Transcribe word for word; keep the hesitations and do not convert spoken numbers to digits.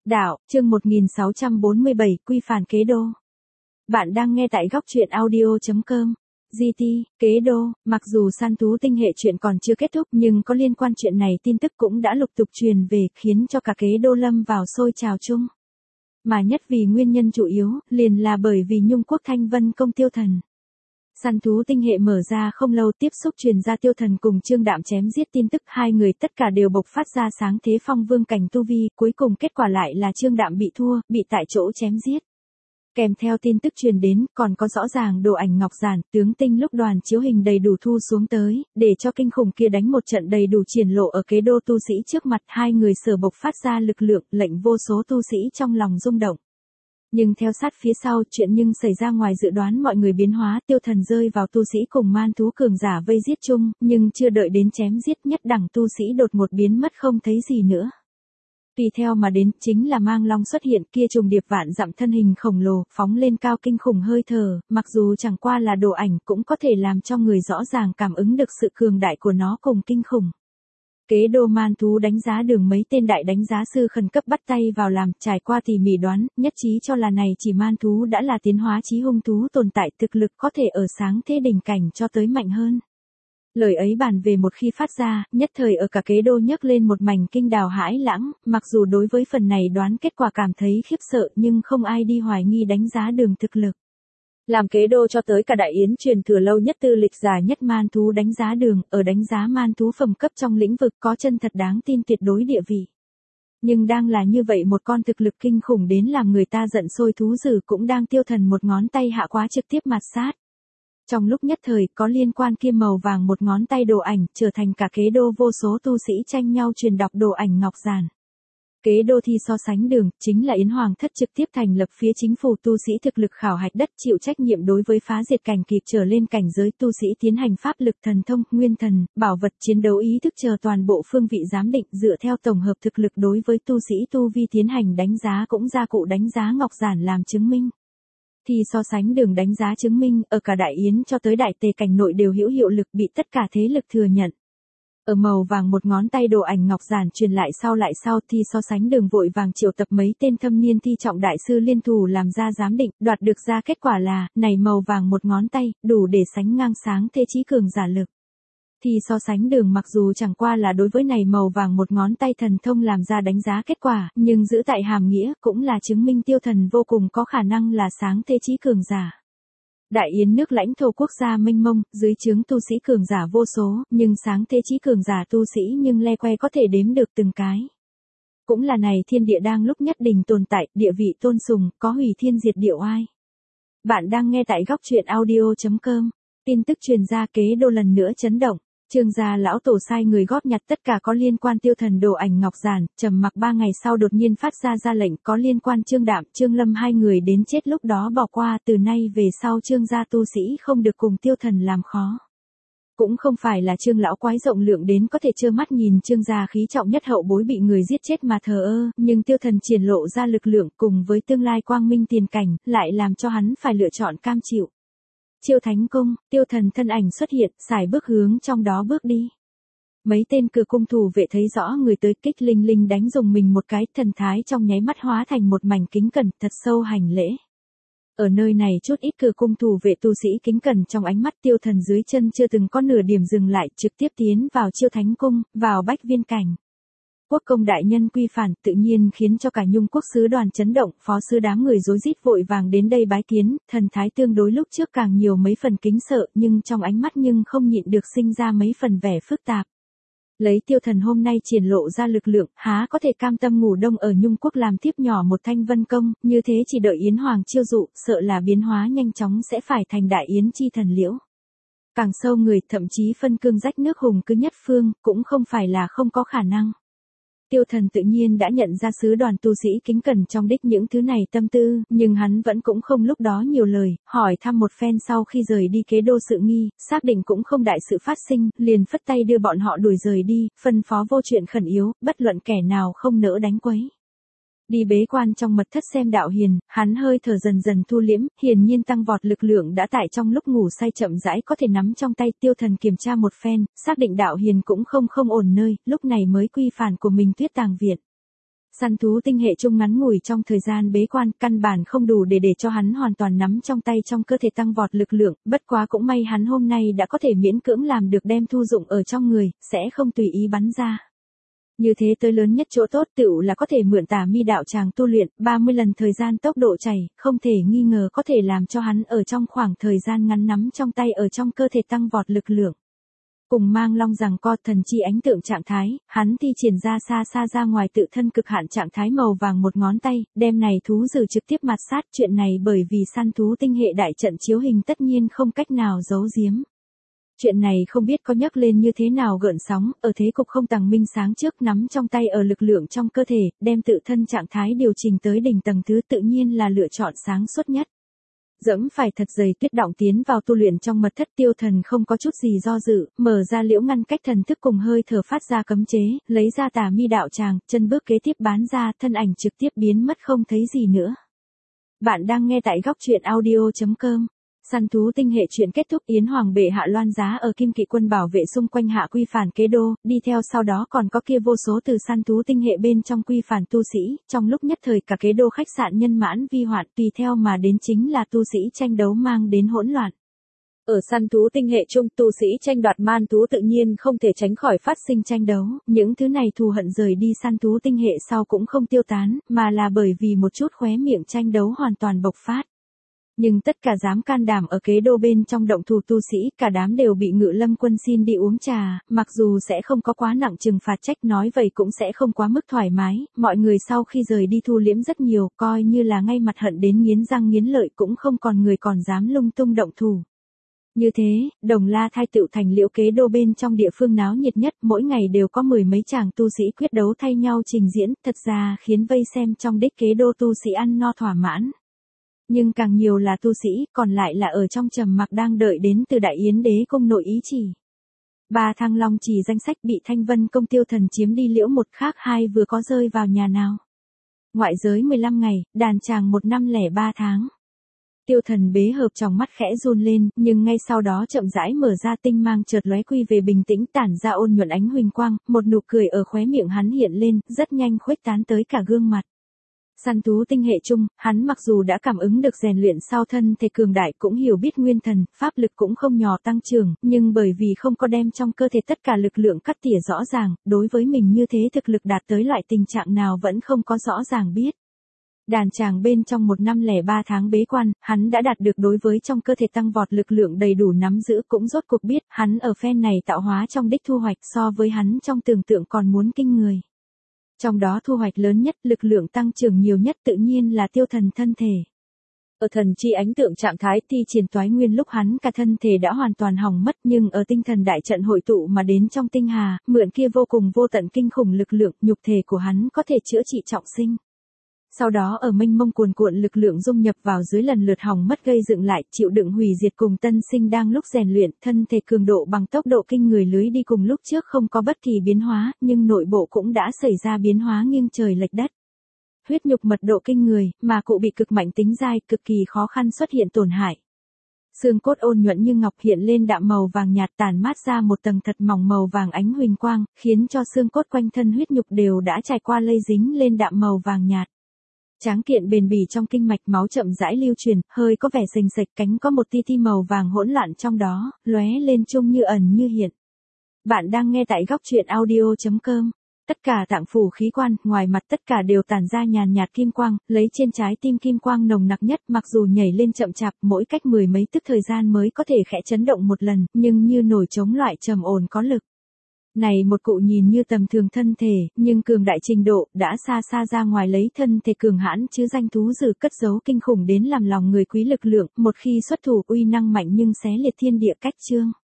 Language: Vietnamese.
Đạo, chương một nghìn sáu trăm bốn mươi bảy, quy phản kế đô. Bạn đang nghe tại góc truyện audio chấm com. giê tê, kế đô, mặc dù săn thú tinh hệ chuyện còn chưa kết thúc nhưng có liên quan chuyện này tin tức cũng đã lục tục truyền về khiến cho cả kế đô lâm vào sôi trào chung. Mà nhất vì nguyên nhân chủ yếu, liền là bởi vì Nhung Quốc Thanh Vân Công Tiêu Thần. Săn thú tinh hệ mở ra không lâu tiếp xúc truyền ra Tiêu Thần cùng Trương Đạm chém giết tin tức, hai người tất cả đều bộc phát ra sáng thế phong vương cảnh tu vi, cuối cùng kết quả lại là Trương Đạm bị thua, bị tại chỗ chém giết. Kèm theo tin tức truyền đến, còn có rõ ràng đồ ảnh ngọc giản, tướng tinh lúc đoàn chiếu hình đầy đủ thu xuống tới, để cho kinh khủng kia đánh một trận đầy đủ triển lộ ở kế đô tu sĩ trước mặt, hai người sở bộc phát ra lực lượng, lệnh vô số tu sĩ trong lòng rung động. Nhưng theo sát phía sau, chuyện nhưng xảy ra ngoài dự đoán mọi người biến hóa, Tiêu Thần rơi vào tu sĩ cùng man thú cường giả vây giết chung, nhưng chưa đợi đến chém giết nhất đẳng tu sĩ đột ngột biến mất không thấy gì nữa. Tùy theo mà đến, chính là mang long xuất hiện, kia trùng điệp vạn dặm thân hình khổng lồ, phóng lên cao kinh khủng hơi thở, mặc dù chẳng qua là đồ ảnh cũng có thể làm cho người rõ ràng cảm ứng được sự cường đại của nó cùng kinh khủng. Kế đô man thú đánh giá đường mấy tên đại đánh giá sư khẩn cấp bắt tay vào làm, trải qua tỉ mỉ đoán, nhất trí cho là này chỉ man thú đã là tiến hóa chí hung thú tồn tại thực lực có thể ở sáng thế đỉnh cảnh cho tới mạnh hơn. Lời ấy bàn về một khi phát ra, nhất thời ở cả kế đô nhấc lên một mảnh kinh đào hãi lãng, mặc dù đối với phần này đoán kết quả cảm thấy khiếp sợ nhưng không ai đi hoài nghi đánh giá đường thực lực. Làm kế đô cho tới cả đại yến truyền thừa lâu nhất tư lịch giả nhất man thú đánh giá đường, ở đánh giá man thú phẩm cấp trong lĩnh vực có chân thật đáng tin tuyệt đối địa vị. Nhưng đang là như vậy một con thực lực kinh khủng đến làm người ta giận sôi thú dữ cũng đang Tiêu Thần một ngón tay hạ quá trực tiếp mạt sát. Trong lúc nhất thời có liên quan kia màu vàng một ngón tay đồ ảnh trở thành cả kế đô vô số tu sĩ tranh nhau truyền đọc đồ ảnh ngọc giản. Kế đô thi so sánh đường, chính là Yến Hoàng thất trực tiếp thành lập phía chính phủ tu sĩ thực lực khảo hạch đất chịu trách nhiệm đối với phá diệt cảnh kịp trở lên cảnh giới tu sĩ tiến hành pháp lực thần thông, nguyên thần, bảo vật chiến đấu ý thức chờ toàn bộ phương vị giám định dựa theo tổng hợp thực lực đối với tu sĩ tu vi tiến hành đánh giá cũng ra cụ đánh giá ngọc giản làm chứng minh. Thì so sánh đường đánh giá chứng minh ở cả đại yến cho tới đại tề cảnh nội đều hữu hiệu lực bị tất cả thế lực thừa nhận. Ở màu vàng một ngón tay đồ ảnh ngọc giản truyền lại sau lại sau thì so sánh đường vội vàng triệu tập mấy tên thâm niên thi trọng đại sư liên thủ làm ra giám định, đoạt được ra kết quả là, này màu vàng một ngón tay, đủ để sánh ngang sáng thế chí cường giả lực. Thì so sánh đường mặc dù chẳng qua là đối với này màu vàng một ngón tay thần thông làm ra đánh giá kết quả, nhưng giữ tại hàm nghĩa cũng là chứng minh Tiêu Thần vô cùng có khả năng là sáng thế chí cường giả. Đại yến nước lãnh thổ quốc gia mênh mông, dưới trướng tu sĩ cường giả vô số, nhưng sáng thế chí cường giả tu sĩ nhưng le que có thể đếm được từng cái. Cũng là này thiên địa đang lúc nhất định tồn tại, địa vị tôn sùng, có hủy thiên diệt địa oai. Bạn đang nghe tại góc truyện audio chấm com. Tin tức truyền ra kế đô lần nữa chấn động. Trương gia lão tổ sai người góp nhặt tất cả có liên quan Tiêu Thần đồ ảnh ngọc giản, trầm mặc ba ngày sau đột nhiên phát ra ra lệnh có liên quan Trương Đạm, Trương Lâm hai người đến chết lúc đó bỏ qua, từ nay về sau Trương gia tu sĩ không được cùng Tiêu Thần làm khó. Cũng không phải là Trương lão quái rộng lượng đến có thể trơ mắt nhìn Trương gia khí trọng nhất hậu bối bị người giết chết mà thờ ơ, nhưng Tiêu Thần triển lộ ra lực lượng cùng với tương lai quang minh tiền cảnh, lại làm cho hắn phải lựa chọn cam chịu. Chiêu Thánh Cung, Tiêu Thần thân ảnh xuất hiện, xài bước hướng trong đó bước đi. Mấy tên cửa cung thủ vệ thấy rõ người tới kích linh linh đánh dùng mình một cái, thần thái trong nháy mắt hóa thành một mảnh kính cẩn, thật sâu hành lễ. Ở nơi này chút ít cửa cung thủ vệ tu sĩ kính cẩn trong ánh mắt Tiêu Thần dưới chân chưa từng có nửa điểm dừng lại, trực tiếp tiến vào Chiêu Thánh Cung, vào Bách Viên Cảnh. Quốc công đại nhân quy phản tự nhiên khiến cho cả Nhung quốc sứ đoàn chấn động, phó sứ đám người rối rít vội vàng đến đây bái kiến, thần thái tương đối lúc trước càng nhiều mấy phần kính sợ nhưng trong ánh mắt nhưng không nhịn được sinh ra mấy phần vẻ phức tạp. Lấy Tiêu Thần hôm nay triển lộ ra lực lượng, há có thể cam tâm ngủ đông ở Nhung quốc làm tiếp nhỏ một Thanh Vân Công, như thế chỉ đợi Yến Hoàng chiêu dụ, sợ là biến hóa nhanh chóng sẽ phải thành đại yến chi thần liễu. Càng sâu người, thậm chí phân cương rách nước hùng cứ nhất phương, cũng không phải là không có khả năng. Tiêu Thần tự nhiên đã nhận ra sứ đoàn tu sĩ kính cẩn trong đích những thứ này tâm tư, nhưng hắn vẫn cũng không lúc đó nhiều lời, hỏi thăm một phen sau khi rời đi kế đô sự nghi, xác định cũng không đại sự phát sinh, liền phất tay đưa bọn họ đuổi rời đi, phân phó vô chuyện khẩn yếu, bất luận kẻ nào không nỡ đánh quấy. Đi bế quan trong mật thất xem đạo hiền, hắn hơi thở dần dần thu liễm, hiển nhiên tăng vọt lực lượng đã tại trong lúc ngủ say chậm rãi có thể nắm trong tay. Tiêu Thần kiểm tra một phen, xác định đạo hiền cũng không không ổn nơi, lúc này mới quy phản của mình Tuyết Tàng Viện. Săn thú tinh hệ chung ngắn ngủi trong thời gian bế quan, căn bản không đủ để để cho hắn hoàn toàn nắm trong tay trong cơ thể tăng vọt lực lượng, bất quá cũng may hắn hôm nay đã có thể miễn cưỡng làm được đem thu dụng ở trong người, sẽ không tùy ý bắn ra. Như thế tới lớn nhất chỗ tốt tựu là có thể mượn tà mi đạo tràng tu luyện, ba mươi lần thời gian tốc độ chảy, không thể nghi ngờ có thể làm cho hắn ở trong khoảng thời gian ngắn nắm trong tay ở trong cơ thể tăng vọt lực lượng. Cùng mang long rằng co thần chi ánh tượng trạng thái, hắn thi triển ra xa xa ra ngoài tự thân cực hạn trạng thái màu vàng một ngón tay, đem này thú dữ trực tiếp mạt sát. Chuyện này bởi vì săn thú tinh hệ đại trận chiếu hình tất nhiên không cách nào giấu giếm. Chuyện này không biết có nhắc lên như thế nào gợn sóng, ở thế cục không tàng minh sáng trước nắm trong tay ở lực lượng trong cơ thể, đem tự thân trạng thái điều chỉnh tới đỉnh tầng thứ tự nhiên là lựa chọn sáng suốt nhất. Dẫm phải thật dày tuyết động tiến vào tu luyện trong mật thất, Tiêu Thần không có chút gì do dự, mở ra liễu ngăn cách thần thức cùng hơi thở phát ra cấm chế, lấy ra tà mi đạo tràng, chân bước kế tiếp bán ra, thân ảnh trực tiếp biến mất không thấy gì nữa. Bạn đang nghe tại góc truyện audio chấm com. Săn thú tinh hệ chuyện kết thúc, Yến Hoàng bệ hạ loan giá ở Kim Kỵ quân bảo vệ xung quanh hạ quy phản kế đô, đi theo sau đó còn có kia vô số từ săn thú tinh hệ bên trong quy phản tu sĩ, trong lúc nhất thời cả kế đô khách sạn nhân mãn vi hoạn, tùy theo mà đến chính là tu sĩ tranh đấu mang đến hỗn loạn. Ở săn thú tinh hệ chung, tu sĩ tranh đoạt man thú tự nhiên không thể tránh khỏi phát sinh tranh đấu, những thứ này thù hận rời đi săn thú tinh hệ sau cũng không tiêu tán, mà là bởi vì một chút khóe miệng tranh đấu hoàn toàn bộc phát. Nhưng tất cả dám can đảm ở kế đô bên trong động thủ tu sĩ, cả đám đều bị Ngự Lâm quân xin đi uống trà, mặc dù sẽ không có quá nặng trừng phạt trách, nói vậy cũng sẽ không quá mức thoải mái, mọi người sau khi rời đi thu liễm rất nhiều, coi như là ngay mặt hận đến nghiến răng nghiến lợi cũng không còn người còn dám lung tung động thủ. Như thế, Đồng La Thai tựu thành liễu kế đô bên trong địa phương náo nhiệt nhất, mỗi ngày đều có mười mấy chàng tu sĩ quyết đấu thay nhau trình diễn, thật ra khiến vây xem trong đích kế đô tu sĩ ăn no thỏa mãn. Nhưng càng nhiều là tu sĩ, còn lại là ở trong trầm mặc đang đợi đến từ Đại Yến đế cung nội ý chỉ. Ba Thăng Long Trì danh sách bị Thanh Vân công Tiêu Thần chiếm đi liễu một khác hai vừa có rơi vào nhà nào. Ngoại giới mười lăm ngày, đàn tràng một năm lẻ ba tháng. Tiêu Thần bế hợp trong mắt khẽ run lên, nhưng ngay sau đó chậm rãi mở ra, tinh mang chợt lóe quy về bình tĩnh, tản ra ôn nhuận ánh huỳnh quang, một nụ cười ở khóe miệng hắn hiện lên, rất nhanh khuếch tán tới cả gương mặt. Săn thú tinh hệ chung, hắn mặc dù đã cảm ứng được rèn luyện sau thân thể cường đại, cũng hiểu biết nguyên thần, pháp lực cũng không nhỏ tăng trưởng, nhưng bởi vì không có đem trong cơ thể tất cả lực lượng cắt tỉa rõ ràng, đối với mình như thế thực lực đạt tới loại tình trạng nào vẫn không có rõ ràng biết. Đàn tràng bên trong một năm lẻ ba tháng bế quan, hắn đã đạt được đối với trong cơ thể tăng vọt lực lượng đầy đủ nắm giữ, cũng rốt cuộc biết, hắn ở phen này tạo hóa trong đích thu hoạch so với hắn trong tưởng tượng còn muốn kinh người. Trong đó thu hoạch lớn nhất, lực lượng tăng trưởng nhiều nhất tự nhiên là Tiêu Thần thân thể. Ở thần chi ánh tượng trạng thái thi triển toái nguyên lúc hắn cả thân thể đã hoàn toàn hỏng mất, nhưng ở tinh thần đại trận hội tụ mà đến trong tinh hà, mượn kia vô cùng vô tận kinh khủng lực lượng, nhục thể của hắn có thể chữa trị trọng sinh. Sau đó ở mênh mông cuồn cuộn lực lượng dung nhập vào dưới lần lượt hỏng mất gây dựng lại, chịu đựng hủy diệt cùng tân sinh đang lúc rèn luyện, thân thể cường độ bằng tốc độ kinh người lưới đi cùng lúc trước không có bất kỳ biến hóa, nhưng nội bộ cũng đã xảy ra biến hóa nghiêng trời lệch đất. Huyết nhục mật độ kinh người, mà cụ bị cực mạnh tính dai, cực kỳ khó khăn xuất hiện tổn hại. Xương cốt ôn nhuận như ngọc hiện lên đạm màu vàng nhạt, tàn mát ra một tầng thật mỏng màu vàng ánh huỳnh quang, khiến cho xương cốt quanh thân huyết nhục đều đã trải qua lây dính lên đạm màu vàng nhạt. Tráng kiện bền bỉ trong kinh mạch, máu chậm rãi lưu truyền, hơi có vẻ sình sạch, cánh có một ti ti màu vàng hỗn loạn trong đó, lóe lên trông như ẩn như hiện. Bạn đang nghe tại góc truyện audio chấm com. Tất cả tạng phủ khí quan, ngoài mặt tất cả đều tản ra nhàn nhạt kim quang, lấy trên trái tim kim quang nồng nặc nhất, mặc dù nhảy lên chậm chạp, mỗi cách mười mấy tức thời gian mới có thể khẽ chấn động một lần, nhưng như nổi trống loại trầm ổn có lực. Này một cụ nhìn như tầm thường thân thể, nhưng cường đại trình độ, đã xa xa ra ngoài lấy thân thể cường hãn chứ danh thú dữ cất giấu kinh khủng đến làm lòng người quý lực lượng, một khi xuất thủ uy năng mạnh nhưng xé liệt thiên địa cách chương.